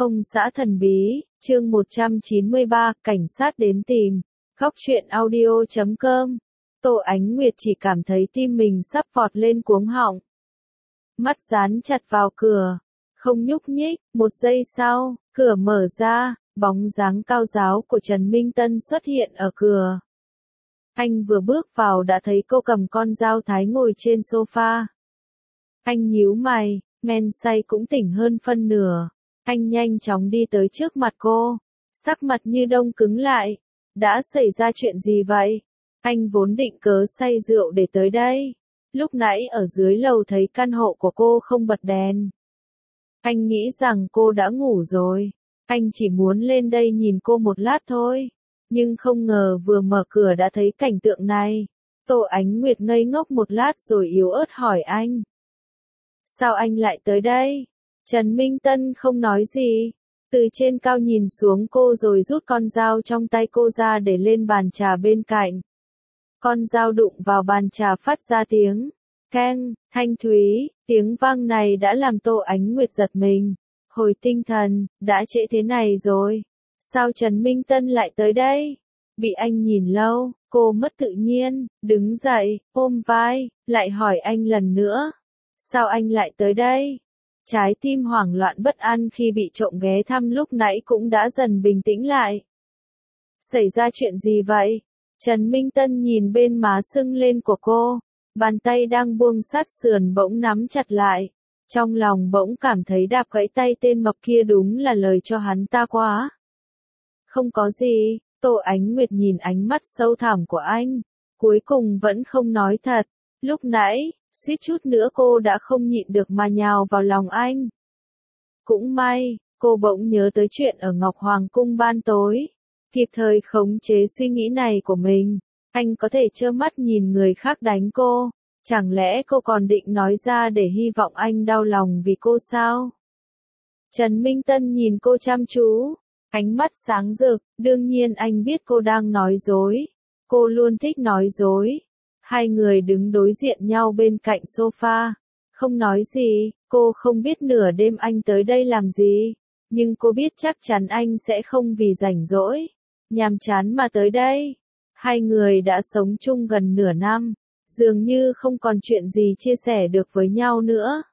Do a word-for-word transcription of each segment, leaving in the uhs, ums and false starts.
Ông xã thần bí, chương một trăm chín mươi ba, cảnh sát đến tìm. Góc truyện audio chấm com. Tô Ánh Nguyệt chỉ cảm thấy tim mình sắp vọt lên cuống họng. Mắt dán chặt vào cửa, không nhúc nhích, một giây sau, cửa mở ra, bóng dáng cao ráo của Trần Minh Tân xuất hiện ở cửa. Anh vừa bước vào đã thấy cô cầm con dao thái ngồi trên sofa. Anh nhíu mày, men say cũng tỉnh hơn phân nửa. Anh nhanh chóng đi tới trước mặt cô, sắc mặt như đông cứng lại. Đã xảy ra chuyện gì vậy? Anh vốn định cớ say rượu để tới đây. Lúc nãy ở dưới lầu thấy căn hộ của cô không bật đèn. Anh nghĩ rằng cô đã ngủ rồi. Anh chỉ muốn lên đây nhìn cô một lát thôi. Nhưng không ngờ vừa mở cửa đã thấy cảnh tượng này. Tô Ánh Nguyệt ngây ngốc một lát rồi yếu ớt hỏi anh. Sao anh lại tới đây? Trần Minh Tân không nói gì. Từ trên cao nhìn xuống cô rồi rút con dao trong tay cô ra để lên bàn trà bên cạnh. Con dao đụng vào bàn trà phát ra tiếng keng, thanh thúy, tiếng vang này đã làm Tô Ánh Nguyệt giật mình. Hồi tinh thần, đã trễ thế này rồi. Sao Trần Minh Tân lại tới đây? Bị anh nhìn lâu, cô mất tự nhiên, đứng dậy, ôm vai, lại hỏi anh lần nữa. Sao anh lại tới đây? Trái tim hoảng loạn bất an khi bị trộm ghé thăm lúc nãy cũng đã dần bình tĩnh lại. Xảy ra chuyện gì vậy? Trần Minh Tân nhìn bên má sưng lên của cô, bàn tay đang buông sát sườn bỗng nắm chặt lại. Trong lòng bỗng cảm thấy đạp gãy tay tên mập kia đúng là lời cho hắn ta quá. Không có gì, Tô Ánh Nguyệt nhìn ánh mắt sâu thẳm của anh, cuối cùng vẫn không nói thật. Lúc nãy, suýt chút nữa cô đã không nhịn được mà nhào vào lòng anh. Cũng may, cô bỗng nhớ tới chuyện ở Ngọc Hoàng Cung ban tối, kịp thời khống chế suy nghĩ này của mình. Anh có thể trơ mắt nhìn người khác đánh cô, chẳng lẽ cô còn định nói ra để hy vọng anh đau lòng vì cô sao? Trần Minh Tân nhìn cô chăm chú, ánh mắt sáng rực, đương nhiên anh biết cô đang nói dối. Cô luôn thích nói dối. Hai người đứng đối diện nhau bên cạnh sofa, không nói gì. Cô không biết nửa đêm anh tới đây làm gì, nhưng cô biết chắc chắn anh sẽ không vì rảnh rỗi, nhàm chán mà tới đây. Hai người đã sống chung gần nửa năm, dường như không còn chuyện gì chia sẻ được với nhau nữa.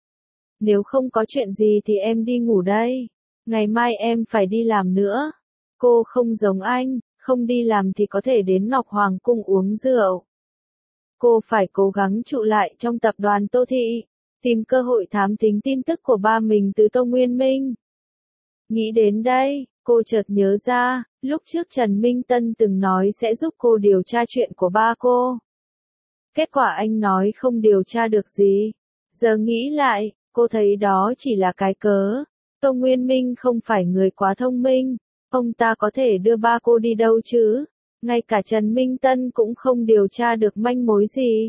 Nếu không có chuyện gì thì em đi ngủ đây, ngày mai em phải đi làm nữa. Cô không giống anh, không đi làm thì có thể đến Ngọc Hoàng Cung uống rượu. Cô phải cố gắng trụ lại trong tập đoàn Tô Thị, tìm cơ hội thám thính tin tức của ba mình từ Tô Nguyên Minh. Nghĩ đến đây, cô chợt nhớ ra, lúc trước Trần Minh Tân từng nói sẽ giúp cô điều tra chuyện của ba cô. Kết quả anh nói không điều tra được gì. Giờ nghĩ lại, cô thấy đó chỉ là cái cớ. Tô Nguyên Minh không phải người quá thông minh, ông ta có thể đưa ba cô đi đâu chứ? Ngay cả Trần Minh Tân cũng không điều tra được manh mối gì.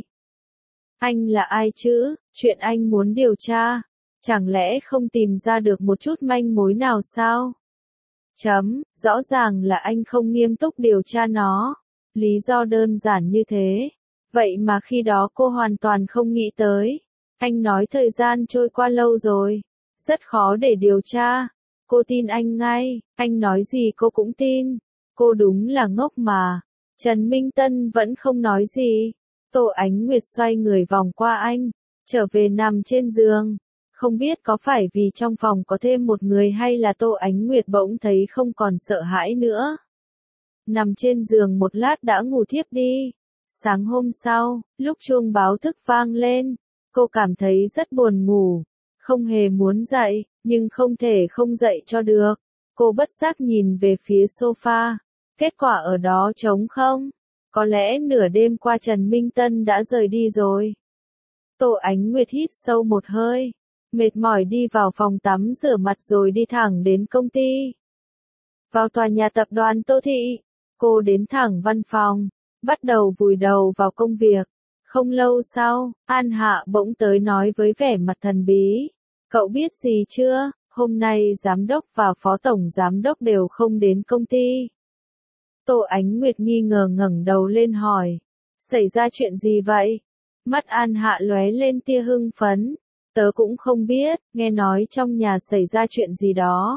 Anh là ai chứ? Chuyện anh muốn điều tra, chẳng lẽ không tìm ra được một chút manh mối nào sao? Chấm, rõ ràng là anh không nghiêm túc điều tra nó. Lý do đơn giản như thế. Vậy mà khi đó cô hoàn toàn không nghĩ tới. Anh nói thời gian trôi qua lâu rồi, rất khó để điều tra. Cô tin anh ngay, anh nói gì cô cũng tin. Cô đúng là ngốc mà. Trần Minh Tân vẫn không nói gì. Tô Ánh Nguyệt xoay người vòng qua anh, trở về nằm trên giường. Không biết có phải vì trong phòng có thêm một người hay là Tô Ánh Nguyệt bỗng thấy không còn sợ hãi nữa. Nằm trên giường một lát đã ngủ thiếp đi. Sáng hôm sau, lúc chuông báo thức vang lên, cô cảm thấy rất buồn ngủ. Không hề muốn dậy, nhưng không thể không dậy cho được. Cô bất giác nhìn về phía sofa. Kết quả ở đó trống không. Có lẽ nửa đêm qua Trần Minh Tân đã rời đi rồi. Tô Ánh Nguyệt hít sâu một hơi, mệt mỏi đi vào phòng tắm rửa mặt rồi đi thẳng đến công ty. Vào tòa nhà tập đoàn Tô Thị, cô đến thẳng văn phòng, bắt đầu vùi đầu vào công việc. Không lâu sau, An Hạ bỗng tới nói với vẻ mặt thần bí. Cậu biết gì chưa, hôm nay giám đốc và phó tổng giám đốc đều không đến công ty. Tô Ánh Nguyệt nghi ngờ ngẩng đầu lên hỏi. Xảy ra chuyện gì vậy? Mắt An Hạ lóe lên tia hưng phấn. Tớ cũng không biết, nghe nói trong nhà xảy ra chuyện gì đó.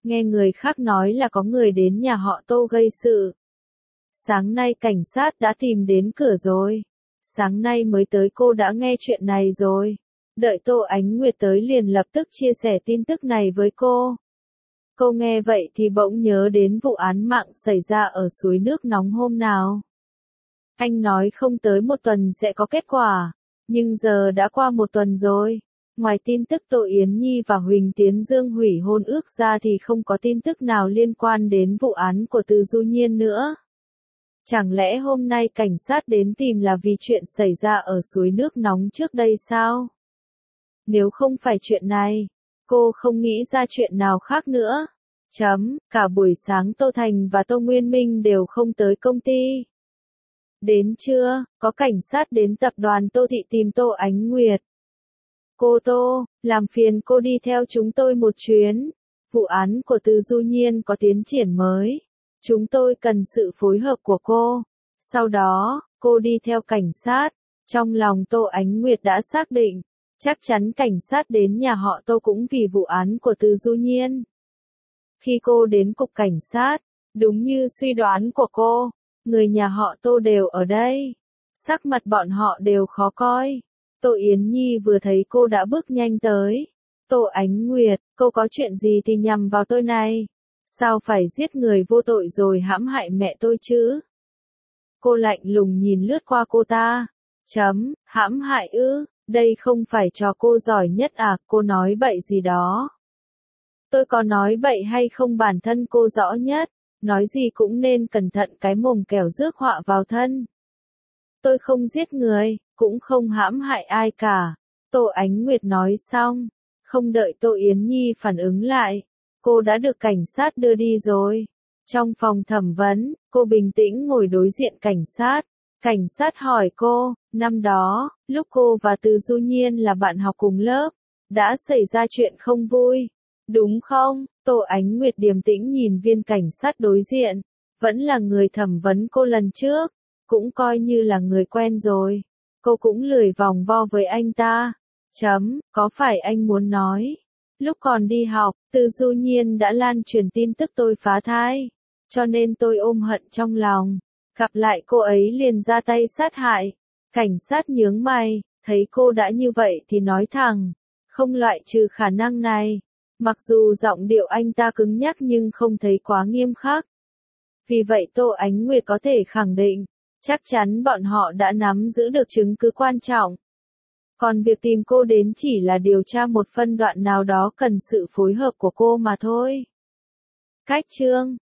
nghe người khác nói là có người đến nhà họ Tô gây sự. Sáng nay cảnh sát đã tìm đến cửa rồi. Sáng nay mới tới cô đã nghe chuyện này rồi. Đợi Tô Ánh Nguyệt tới liền lập tức chia sẻ tin tức này với cô. Cô nghe vậy thì bỗng nhớ đến vụ án mạng xảy ra ở suối nước nóng hôm nào. Anh nói không tới một tuần sẽ có kết quả, nhưng giờ đã qua một tuần rồi. Ngoài tin tức Tô Yến Nhi và Huỳnh Tiến Dương hủy hôn ước ra thì không có tin tức nào liên quan đến vụ án của Từ Du Nhiên nữa. Chẳng lẽ hôm nay cảnh sát đến tìm là vì chuyện xảy ra ở suối nước nóng trước đây sao? Nếu không phải chuyện này, cô không nghĩ ra chuyện nào khác nữa. Chấm, cả buổi sáng Tô Thành và Tô Nguyên Minh đều không tới công ty. Đến trưa, có cảnh sát đến tập đoàn Tô Thị tìm Tô Ánh Nguyệt. Cô Tô, làm phiền cô đi theo chúng tôi một chuyến. Vụ án của Từ Du Nhiên có tiến triển mới. Chúng tôi cần sự phối hợp của cô. Sau đó, cô đi theo cảnh sát. Trong lòng Tô Ánh Nguyệt đã xác định, chắc chắn cảnh sát đến nhà họ Tô cũng vì vụ án của Từ Du Nhiên. Khi cô đến cục cảnh sát, đúng như suy đoán của cô, người nhà họ Tô đều ở đây. Sắc mặt bọn họ đều khó coi. Tô Yến Nhi vừa thấy cô đã bước nhanh tới. Tô Ánh Nguyệt, cô có chuyện gì thì nhằm vào tôi này? Sao phải giết người vô tội rồi hãm hại mẹ tôi chứ? Cô lạnh lùng nhìn lướt qua cô ta. Chấm, hãm hại ư, đây không phải trò cô giỏi nhất à, cô nói bậy gì đó. Tôi có nói bậy hay không bản thân cô rõ nhất, nói gì cũng nên cẩn thận cái mồm kẻo rước họa vào thân. Tôi không giết người, cũng không hãm hại ai cả. Tô Ánh Nguyệt nói xong, không đợi Tô Yến Nhi phản ứng lại, cô đã được cảnh sát đưa đi rồi. Trong phòng thẩm vấn, cô bình tĩnh ngồi đối diện cảnh sát. Cảnh sát hỏi cô, năm đó, lúc cô và Từ Du Nhiên là bạn học cùng lớp, đã xảy ra chuyện không vui, đúng không? Tô Ánh Nguyệt điềm tĩnh nhìn viên cảnh sát đối diện, vẫn là người thẩm vấn cô lần trước, cũng coi như là người quen rồi. Cô cũng lười vòng vo với anh ta. Chấm, có phải anh muốn nói, lúc còn đi học, Từ Du Nhiên đã lan truyền tin tức tôi phá thai, cho nên tôi ôm hận trong lòng, gặp lại cô ấy liền ra tay sát hại. Cảnh sát nhướng mày, thấy cô đã như vậy thì nói thẳng, không loại trừ khả năng này. Mặc dù giọng điệu anh ta cứng nhắc nhưng không thấy quá nghiêm khắc. Vì vậy Tô Ánh Nguyệt có thể khẳng định, chắc chắn bọn họ đã nắm giữ được chứng cứ quan trọng. Còn việc tìm cô đến chỉ là điều tra một phân đoạn nào đó cần sự phối hợp của cô mà thôi. Cách chương